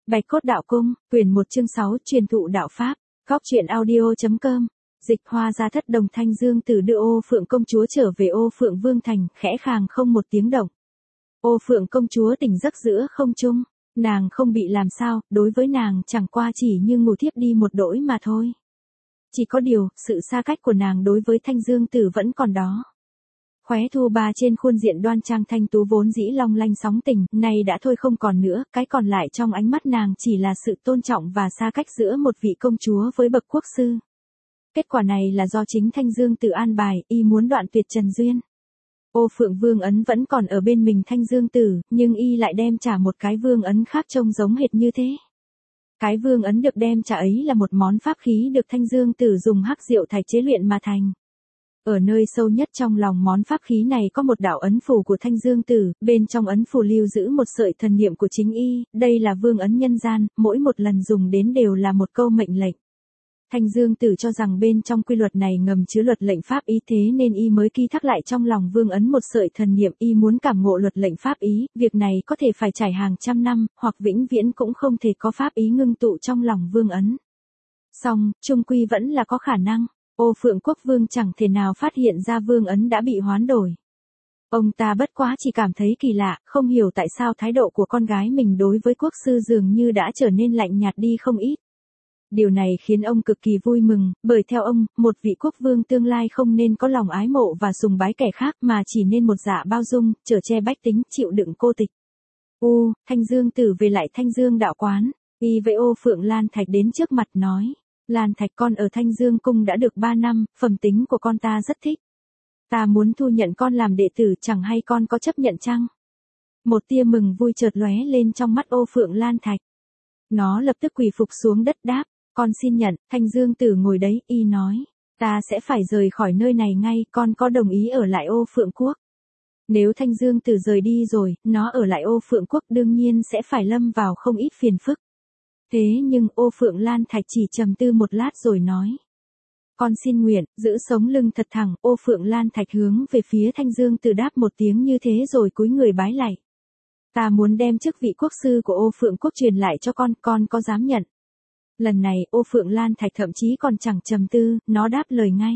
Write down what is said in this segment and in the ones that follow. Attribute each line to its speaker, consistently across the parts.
Speaker 1: Bạch Cốt Đạo Cung, quyển 1 chương 6 truyền thụ đạo pháp, góc truyện audio.com. Dịch Hoa Gia Thất Đồng Thanh Dương Tử đưa Ô Phượng công chúa trở về Ô Phượng Vương thành, khẽ khàng không một tiếng động. Ô Phượng công chúa tỉnh giấc giữa không trung, nàng không bị làm sao, đối với nàng chẳng qua chỉ như ngủ thiếp đi một đỗi mà thôi. Chỉ có điều, sự xa cách của nàng đối với Thanh Dương Tử vẫn còn đó. Khóe thu ba trên khuôn diện đoan trang thanh tú vốn dĩ long lanh sóng tình, nay đã thôi không còn nữa, cái còn lại trong ánh mắt nàng chỉ là sự tôn trọng và xa cách giữa một vị công chúa với bậc quốc sư. Kết quả này là do chính Thanh Dương Tử an bài, y muốn đoạn tuyệt trần duyên. Ô Phượng Vương ấn vẫn còn ở bên mình Thanh Dương Tử, nhưng y lại đem trả một cái vương ấn khác trông giống hệt như thế. Cái vương ấn được đem trả ấy là một món pháp khí được Thanh Dương Tử dùng hắc diệu thạch chế luyện mà thành. Ở nơi sâu nhất trong lòng món pháp khí này có một đạo ấn phù của Thanh Dương Tử, bên trong ấn phù lưu giữ một sợi thần niệm của chính y, đây là vương ấn nhân gian, mỗi một lần dùng đến đều là một câu mệnh lệnh. Thanh Dương Tử cho rằng bên trong quy luật này ngầm chứa luật lệnh pháp ý, thế nên y mới ký thác lại trong lòng vương ấn một sợi thần niệm, y muốn cảm ngộ luật lệnh pháp ý, việc này có thể phải trải hàng trăm năm, hoặc vĩnh viễn cũng không thể có pháp ý ngưng tụ trong lòng vương ấn. Song, chung quy vẫn là có khả năng. Ô Phượng Quốc Vương chẳng thể nào phát hiện ra vương ấn đã bị hoán đổi. Ông ta bất quá chỉ cảm thấy kỳ lạ, không hiểu tại sao thái độ của con gái mình đối với quốc sư dường như đã trở nên lạnh nhạt đi không ít. Điều này khiến ông cực kỳ vui mừng, bởi theo ông, một vị quốc vương tương lai không nên có lòng ái mộ và sùng bái kẻ khác mà chỉ nên một dạ bao dung, chở che bách tính, chịu đựng cô tịch. Thanh Dương Tử về lại Thanh Dương đạo quán, y với Ô Phượng Lan Thạch đến trước mặt nói. Lan Thạch, con ở Thanh Dương cung đã được 3 năm, phẩm tính của con ta rất thích. Ta muốn thu nhận con làm đệ tử, chẳng hay con có chấp nhận chăng? Một tia mừng vui chợt lóe lên trong mắt Ô Phượng Lan Thạch. Nó lập tức quỳ phục xuống đất đáp, con xin nhận. Thanh Dương Tử ngồi đấy, y nói, ta sẽ phải rời khỏi nơi này ngay, con có đồng ý ở lại Ô Phượng Quốc? Nếu Thanh Dương Tử rời đi rồi, nó ở lại Ô Phượng Quốc đương nhiên sẽ phải lâm vào không ít phiền phức. Thế nhưng Ô Phượng Lan Thạch chỉ trầm tư một lát rồi nói. Con xin nguyện, giữ sống lưng thật thẳng. Ô Phượng Lan Thạch hướng về phía Thanh Dương Tử đáp một tiếng như thế rồi cúi người bái lạy. Ta muốn đem chức vị quốc sư của Ô Phượng Quốc truyền lại cho con có dám nhận? Lần này Ô Phượng Lan Thạch thậm chí còn chẳng trầm tư, nó đáp lời ngay.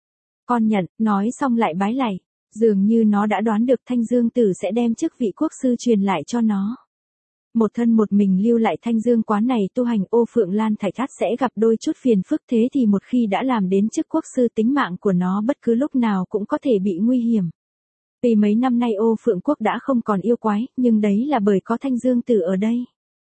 Speaker 1: Con nhận, nói xong lại bái lạy. Dường như nó đã đoán được Thanh Dương Tử sẽ đem chức vị quốc sư truyền lại cho nó. Một thân một mình lưu lại Thanh Dương quán này tu hành, Ô Phượng Lan Thạch ắt sẽ gặp đôi chút phiền phức, thế thì một khi đã làm đến chức quốc sư tính mạng của nó bất cứ lúc nào cũng có thể bị nguy hiểm. Vì mấy năm nay Ô Phượng Quốc đã không còn yêu quái, nhưng đấy là bởi có Thanh Dương Tử ở đây.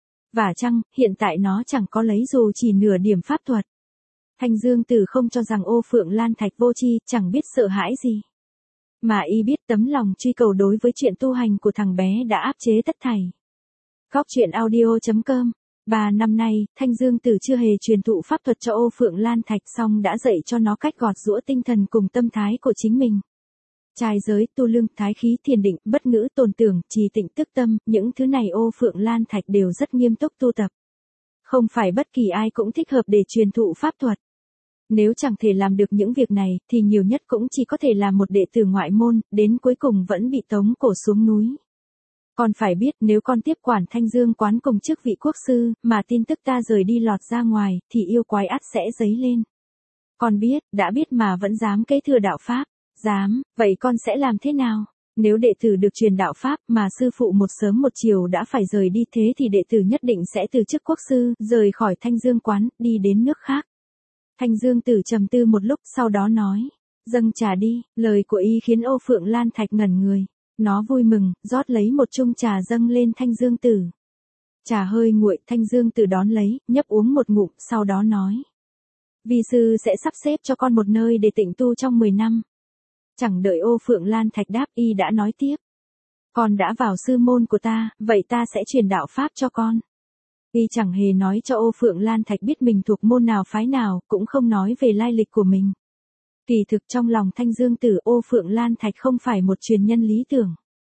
Speaker 1: Và chăng, hiện tại nó chẳng có lấy dù chỉ nửa điểm pháp thuật. Thanh Dương Tử không cho rằng Ô Phượng Lan Thạch vô tri, chẳng biết sợ hãi gì. Mà y biết tấm lòng truy cầu đối với chuyện tu hành của thằng bé đã áp chế tất thảy. Góc truyện audio.com. 3 năm nay, Thanh Dương Tử chưa hề truyền thụ pháp thuật cho Ô Phượng Lan Thạch, song đã dạy cho nó cách gọt giũa tinh thần cùng tâm thái của chính mình. Trai giới, tu lương, thái khí, thiền định, bất ngữ, tồn tưởng, trì tịnh, tức tâm, những thứ này Ô Phượng Lan Thạch đều rất nghiêm túc tu tập. Không phải bất kỳ ai cũng thích hợp để truyền thụ pháp thuật. Nếu chẳng thể làm được những việc này, thì nhiều nhất cũng chỉ có thể là một đệ tử ngoại môn, đến cuối cùng vẫn bị tống cổ xuống núi. Con phải biết, nếu con tiếp quản Thanh Dương quán cùng chức vị quốc sư, mà tin tức ta rời đi lọt ra ngoài, thì yêu quái ắt sẽ dấy lên. Con biết, đã biết mà vẫn dám kế thừa đạo pháp. Dám, vậy con sẽ làm thế nào? Nếu đệ tử được truyền đạo pháp mà sư phụ một sớm một chiều đã phải rời đi, thế thì đệ tử nhất định sẽ từ chức quốc sư, rời khỏi Thanh Dương quán, đi đến nước khác. Thanh Dương Tử trầm tư một lúc, sau đó nói, dâng trà đi. Lời của y khiến Ô Phượng Lan Thạch ngẩn người. Nó vui mừng, rót lấy một chung trà dâng lên Thanh Dương Tử. Trà hơi nguội, Thanh Dương Tử đón lấy, nhấp uống một ngụm, sau đó nói. Vi sư sẽ sắp xếp cho con một nơi để tịnh tu trong 10 năm. Chẳng đợi Ô Phượng Lan Thạch đáp, y đã nói tiếp. Con đã vào sư môn của ta, vậy ta sẽ truyền đạo pháp cho con. Y chẳng hề nói cho Ô Phượng Lan Thạch biết mình thuộc môn nào phái nào, cũng không nói về lai lịch của mình. Kỳ thực trong lòng Thanh Dương Tử, Ô Phượng Lan Thạch không phải một truyền nhân lý tưởng.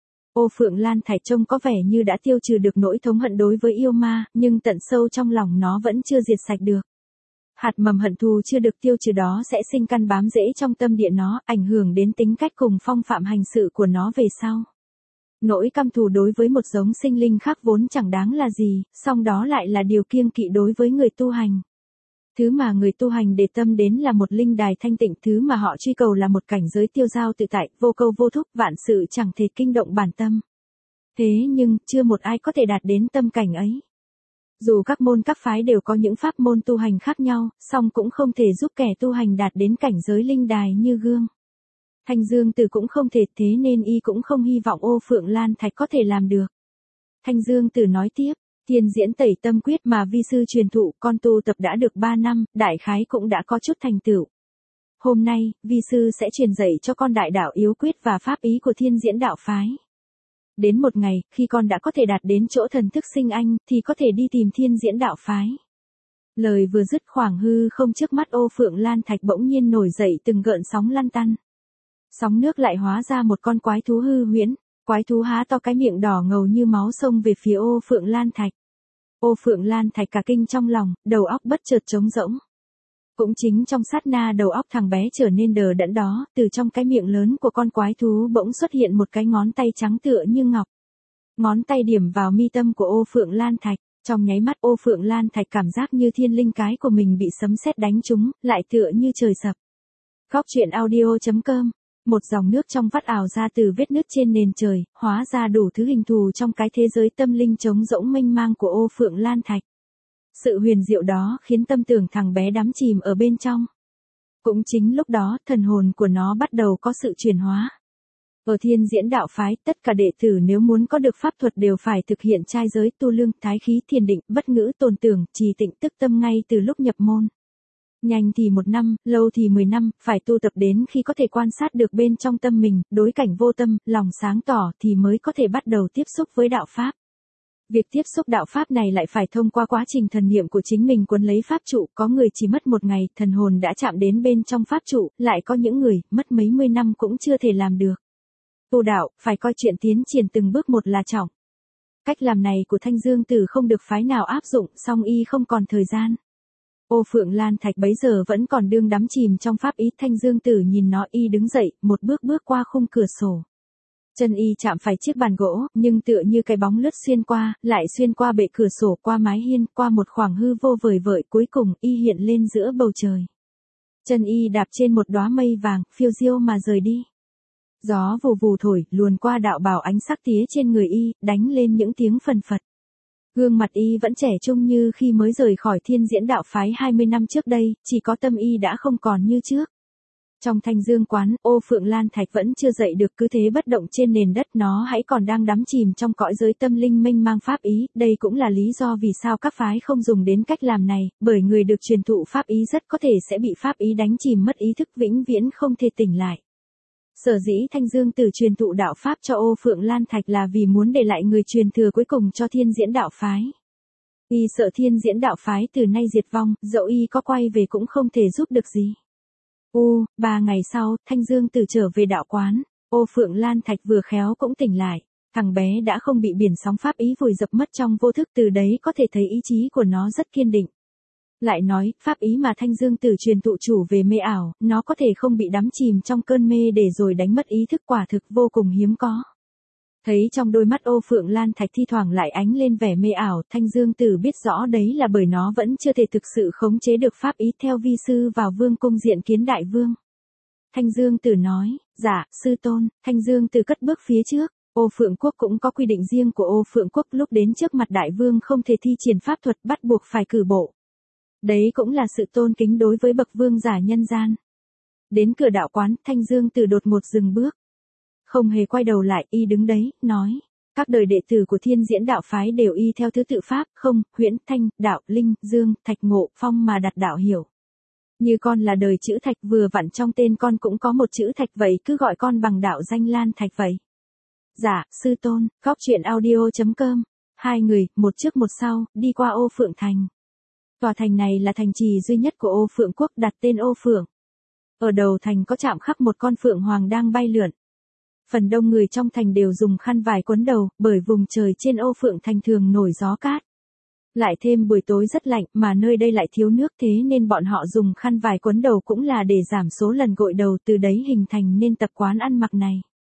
Speaker 1: Ô Phượng Lan Thạch trông có vẻ như đã tiêu trừ được nỗi thống hận đối với yêu ma, nhưng tận sâu trong lòng nó vẫn chưa diệt sạch được. Hạt mầm hận thù chưa được tiêu trừ đó sẽ sinh căn bám rễ trong tâm địa nó, ảnh hưởng đến tính cách cùng phong phạm hành sự của nó về sau. Nỗi căm thù đối với một giống sinh linh khác vốn chẳng đáng là gì, song đó lại là điều kiêng kỵ đối với người tu hành. Thứ mà người tu hành để tâm đến là một linh đài thanh tịnh, thứ mà họ truy cầu là một cảnh giới tiêu dao tự tại, vô câu vô thúc, vạn sự chẳng thể kinh động bản tâm. Thế nhưng, chưa một ai có thể đạt đến tâm cảnh ấy. Dù các môn các phái đều có những pháp môn tu hành khác nhau, song cũng không thể giúp kẻ tu hành đạt đến cảnh giới linh đài như gương. Thanh Dương Tử cũng không thể, thế nên y cũng không hy vọng Ô Phượng Lan Thạch có thể làm được. Thanh Dương Tử nói tiếp, Thiên Diễn Tẩy Tâm Quyết mà vi sư truyền thụ, con tu tập đã được 3 năm, đại khái cũng đã có chút thành tựu. Hôm nay, vi sư sẽ truyền dạy cho con đại đạo yếu quyết và pháp ý của Thiên Diễn đạo phái. Đến một ngày, khi con đã có thể đạt đến chỗ thần thức sinh anh, thì có thể đi tìm Thiên Diễn đạo phái. Lời vừa dứt, khoảng hư không trước mắt Ô Phượng Lan Thạch bỗng nhiên nổi dậy từng gợn sóng lăn tăn. Sóng nước lại hóa ra một con quái thú hư huyễn, quái thú há to cái miệng đỏ ngầu như máu xông về phía Ô Phượng Lan Thạch. Ô Phượng Lan Thạch cả kinh trong lòng, đầu óc bất chợt trống rỗng. Cũng chính trong sát na đầu óc thằng bé trở nên đờ đẫn đó, từ trong cái miệng lớn của con quái thú bỗng xuất hiện một cái ngón tay trắng tựa như ngọc. Ngón tay điểm vào mi tâm của Ô Phượng Lan Thạch, trong nháy mắt Ô Phượng Lan Thạch cảm giác như thiên linh cái của mình bị sấm sét đánh trúng, lại tựa như trời sập. Góc truyện audio.com. Một dòng nước trong vắt ào ra từ vết nứt trên nền trời, hóa ra đủ thứ hình thù trong cái thế giới tâm linh trống rỗng mênh mang của Ô Phượng Lan Thạch. Sự huyền diệu đó khiến tâm tưởng thằng bé đắm chìm ở bên trong. Cũng chính lúc đó, thần hồn của nó bắt đầu có sự chuyển hóa. Ở Thiên Diễn đạo phái, tất cả đệ tử nếu muốn có được pháp thuật đều phải thực hiện trai giới, tu lương, thái khí, thiền định, bất ngữ, tồn tưởng, trì tịnh tức tâm ngay từ lúc nhập môn. Nhanh thì 1 năm, lâu thì 10 năm, phải tu tập đến khi có thể quan sát được bên trong tâm mình, đối cảnh vô tâm, lòng sáng tỏ thì mới có thể bắt đầu tiếp xúc với đạo pháp. Việc tiếp xúc đạo pháp này lại phải thông qua quá trình thần niệm của chính mình cuốn lấy pháp trụ, có người chỉ mất 1 ngày, thần hồn đã chạm đến bên trong pháp trụ, lại có những người, mất mấy mươi năm cũng chưa thể làm được. Tu đạo, phải coi chuyện tiến triển từng bước một là trọng. Cách làm này của Thanh Dương Tử không được phái nào áp dụng, song y không còn thời gian. Ô Phượng Lan Thạch bấy giờ vẫn còn đương đắm chìm trong pháp ý. Thanh Dương Tử nhìn nó, y đứng dậy, một bước bước qua khung cửa sổ. Chân y chạm phải chiếc bàn gỗ, nhưng tựa như cái bóng lướt xuyên qua, lại xuyên qua bệ cửa sổ, qua mái hiên, qua một khoảng hư vô vời vợi, cuối cùng y hiện lên giữa bầu trời. Chân y đạp trên một đóa mây vàng, phiêu diêu mà rời đi. Gió vù vù thổi, luồn qua đạo bào ánh sắc tía trên người y, đánh lên những tiếng phần phật. Gương mặt y vẫn trẻ trung như khi mới rời khỏi Thiên Diễn đạo phái 20 năm trước đây, chỉ có tâm y đã không còn như trước. Trong Thanh Dương quán, Ô Phượng Lan Thạch vẫn chưa dậy được, cứ thế bất động trên nền đất, nó hãy còn đang đắm chìm trong cõi giới tâm linh mênh mang pháp ý. Đây cũng là lý do vì sao các phái không dùng đến cách làm này, bởi người được truyền thụ pháp ý rất có thể sẽ bị pháp ý đánh chìm mất ý thức, vĩnh viễn không thể tỉnh lại. Sở dĩ Thanh Dương Tử truyền thụ đạo pháp cho Ô Phượng Lan Thạch là vì muốn để lại người truyền thừa cuối cùng cho Thiên Diễn đạo phái. Y sợ Thiên Diễn đạo phái từ nay diệt vong, dẫu y có quay về cũng không thể giúp được gì. 3 ngày sau, Thanh Dương Tử trở về đạo quán, Ô Phượng Lan Thạch vừa khéo cũng tỉnh lại. Thằng bé đã không bị biển sóng pháp ý vùi dập mất trong vô thức, từ đấy có thể thấy ý chí của nó rất kiên định. Lại nói, pháp ý mà Thanh Dương Tử truyền thụ chủ về mê ảo, nó có thể không bị đắm chìm trong cơn mê để rồi đánh mất ý thức, quả thực vô cùng hiếm có. Thấy trong đôi mắt Ô Phượng Lan Thạch thi thoảng lại ánh lên vẻ mê ảo, Thanh Dương Tử biết rõ đấy là bởi nó vẫn chưa thể thực sự khống chế được pháp ý. Theo vi sư vào vương cung diện kiến đại vương. Thanh Dương Tử nói, dạ, sư tôn. Thanh Dương Tử cất bước phía trước. Ô Phượng Quốc cũng có quy định riêng của Ô Phượng Quốc, lúc đến trước mặt đại vương không thể thi triển pháp thuật, bắt buộc phải cử bộ. Đấy cũng là sự tôn kính đối với bậc vương giả nhân gian. Đến cửa đạo quán, Thanh Dương Tử đột ngột dừng bước. Không hề quay đầu lại, y đứng đấy, nói. Các đời đệ tử của Thiên Diễn đạo phái đều y theo thứ tự pháp, không, huyễn, thanh, đạo, linh, dương, thạch, ngộ, phong mà đặt đạo hiểu. Như con là đời chữ thạch, vừa vặn trong tên con cũng có một chữ thạch, vậy cứ gọi con bằng đạo danh Lan Thạch vậy. Dạ, sư tôn. Góc truyện audio.com. Hai người, một trước một sau, đi qua Ô Phượng Thành. Tòa thành này là thành trì duy nhất của Ô Phượng Quốc, đặt tên Ô Phượng. Ở đầu thành có chạm khắc một con phượng hoàng đang bay lượn. Phần đông người trong thành đều dùng khăn vải quấn đầu, bởi vùng trời trên Ô Phượng Thành thường nổi gió cát. Lại thêm buổi tối rất lạnh, mà nơi đây lại thiếu nước, thế nên bọn họ dùng khăn vải quấn đầu cũng là để giảm số lần gội đầu, từ đấy hình thành nên tập quán ăn mặc này.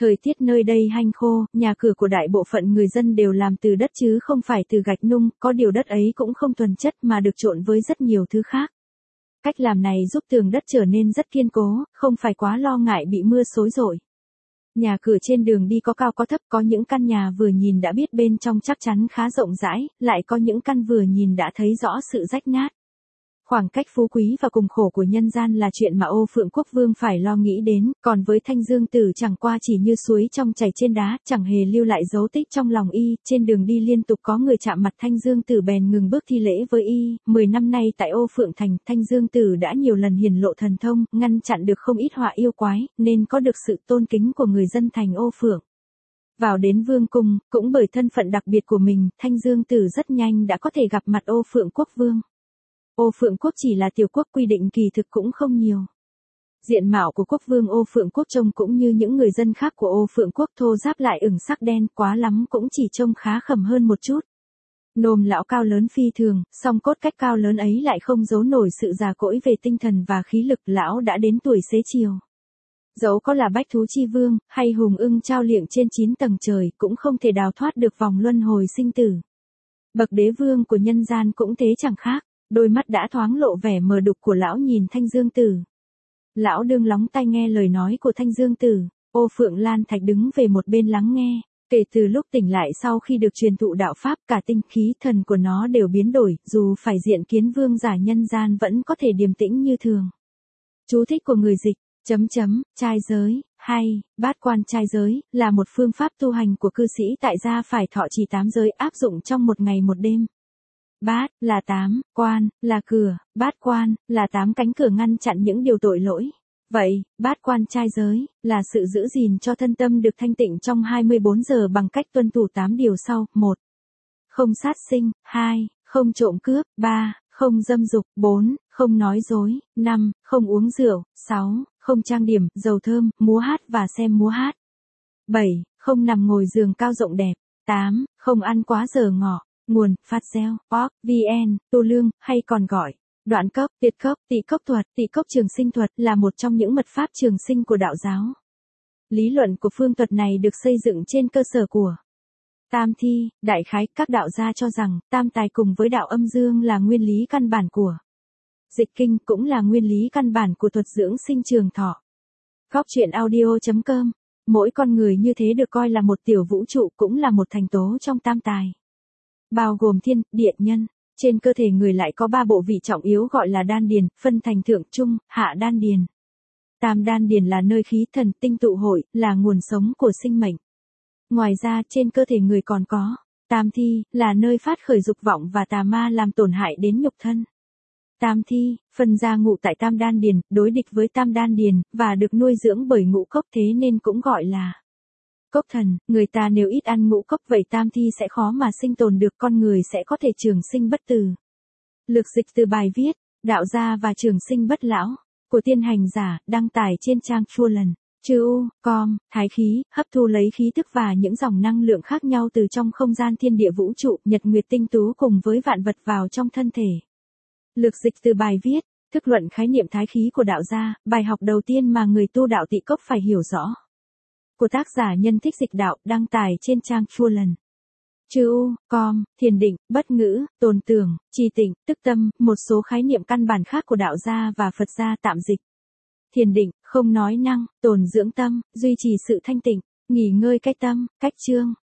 Speaker 1: Thời tiết nơi đây hanh khô, nhà cửa của đại bộ phận người dân đều làm từ đất chứ không phải từ gạch nung, có điều đất ấy cũng không thuần chất mà được trộn với rất nhiều thứ khác. Cách làm này giúp tường đất trở nên rất kiên cố, không phải quá lo ngại bị mưa xối rội. Nhà cửa trên đường đi có cao có thấp, có những căn nhà vừa nhìn đã biết bên trong chắc chắn khá rộng rãi, lại có những căn vừa nhìn đã thấy rõ sự rách nát. Khoảng cách phú quý và cùng khổ của nhân gian là chuyện mà Ô Phượng Quốc Vương phải lo nghĩ đến, còn với Thanh Dương Tử chẳng qua chỉ như suối trong chảy trên đá, chẳng hề lưu lại dấu tích trong lòng y, trên đường đi liên tục có người chạm mặt Thanh Dương Tử bèn ngừng bước thi lễ với y, 10 năm nay tại Ô Phượng Thành, Thanh Dương Tử đã nhiều lần hiển lộ thần thông, ngăn chặn được không ít họa yêu quái, nên có được sự tôn kính của người dân thành Ô Phượng. Vào đến vương cung, cũng bởi thân phận đặc biệt của mình, Thanh Dương Tử rất nhanh đã có thể gặp mặt Ô Phượng Quốc Vương. Ô Phượng Quốc chỉ là tiểu quốc, quy định kỳ thực cũng không nhiều. Diện mạo của quốc vương Ô Phượng Quốc trông cũng như những người dân khác của Ô Phượng Quốc, thô ráp lại ửng sắc đen, quá lắm cũng chỉ trông khá khẩm hơn một chút. Nôm lão cao lớn phi thường, song cốt cách cao lớn ấy lại không giấu nổi sự già cỗi về tinh thần và khí lực, lão đã đến tuổi xế chiều. Dẫu có là bách thú chi vương, hay hùng ưng trao liệng trên 9 tầng trời, cũng không thể đào thoát được vòng luân hồi sinh tử. Bậc đế vương của nhân gian cũng thế chẳng khác. Đôi mắt đã thoáng lộ vẻ mờ đục của lão nhìn Thanh Dương Tử. Lão đương lóng tai nghe lời nói của Thanh Dương Tử, Ô Phượng Lan Thạch đứng về một bên lắng nghe. Kể từ lúc tỉnh lại sau khi được truyền thụ đạo pháp, cả tinh khí thần của nó đều biến đổi, dù phải diện kiến vương giả nhân gian vẫn có thể điềm tĩnh như thường. Chú thích của người dịch, trai giới, hay, bát quan trai giới, là một phương pháp tu hành của cư sĩ tại gia phải thọ trì 8 giới áp dụng trong một ngày một đêm. Bát, là 8, quan, là cửa, bát quan, là 8 cánh cửa ngăn chặn những điều tội lỗi. Vậy, bát quan trai giới, là sự giữ gìn cho thân tâm được thanh tịnh trong 24 giờ bằng cách tuân thủ 8 điều sau. 1. Không sát sinh. 2. Không trộm cướp. 3. Không dâm dục. 4. Không nói dối. 5. Không uống rượu. 6. Không trang điểm, dầu thơm, múa hát và xem múa hát. 7. Không nằm ngồi giường cao rộng đẹp. 8. Không ăn quá giờ ngọ. Nguồn, phát gieo, vn, tu lương, hay còn gọi, đoạn cốc, tiệt cốc, tị cốc thuật, tị cốc trường sinh thuật là một trong những mật pháp trường sinh của đạo giáo. Lý luận của phương thuật này được xây dựng trên cơ sở của tam thi, đại khái, các đạo gia cho rằng, tam tài cùng với đạo âm dương là nguyên lý căn bản của dịch kinh, cũng là nguyên lý căn bản của thuật dưỡng sinh trường thọ. Góc truyện audio.com. Mỗi con người như thế được coi là một tiểu vũ trụ, cũng là một thành tố trong tam tài. Bao gồm thiên, địa, nhân. Trên cơ thể người lại có 3 bộ vị trọng yếu gọi là đan điền, phân thành thượng, trung, hạ đan điền. Tam đan điền là nơi khí thần tinh tụ hội, là nguồn sống của sinh mệnh. Ngoài ra, trên cơ thể người còn có tam thi, là nơi phát khởi dục vọng và tà ma làm tổn hại đến nhục thân. Tam thi, phân ra ngụ tại tam đan điền, đối địch với tam đan điền, và được nuôi dưỡng bởi ngũ cốc, thế nên cũng gọi là cốc thần. Người ta nếu ít ăn ngũ cốc vậy tam thi sẽ khó mà sinh tồn được, con người sẽ có thể trường sinh bất tử. Lược dịch từ bài viết, đạo gia và trường sinh bất lão, của tiên hành giả, đăng tải trên trang chư.com, thái khí, hấp thu lấy khí thức và những dòng năng lượng khác nhau từ trong không gian thiên địa vũ trụ, nhật nguyệt tinh tú cùng với vạn vật vào trong thân thể. Lược dịch từ bài viết, thức luận khái niệm thái khí của đạo gia, bài học đầu tiên mà người tu đạo tị cốc phải hiểu rõ. Của tác giả Nhân Thích Dịch Đạo, đăng tải trên trang chư.com, thiền định, bất ngữ, tồn tưởng, trì tịnh, tức tâm, một số khái niệm căn bản khác của đạo gia và Phật gia tạm dịch. Thiền định, không nói năng, tồn dưỡng tâm, duy trì sự thanh tịnh, nghỉ ngơi cách tâm, cách chương,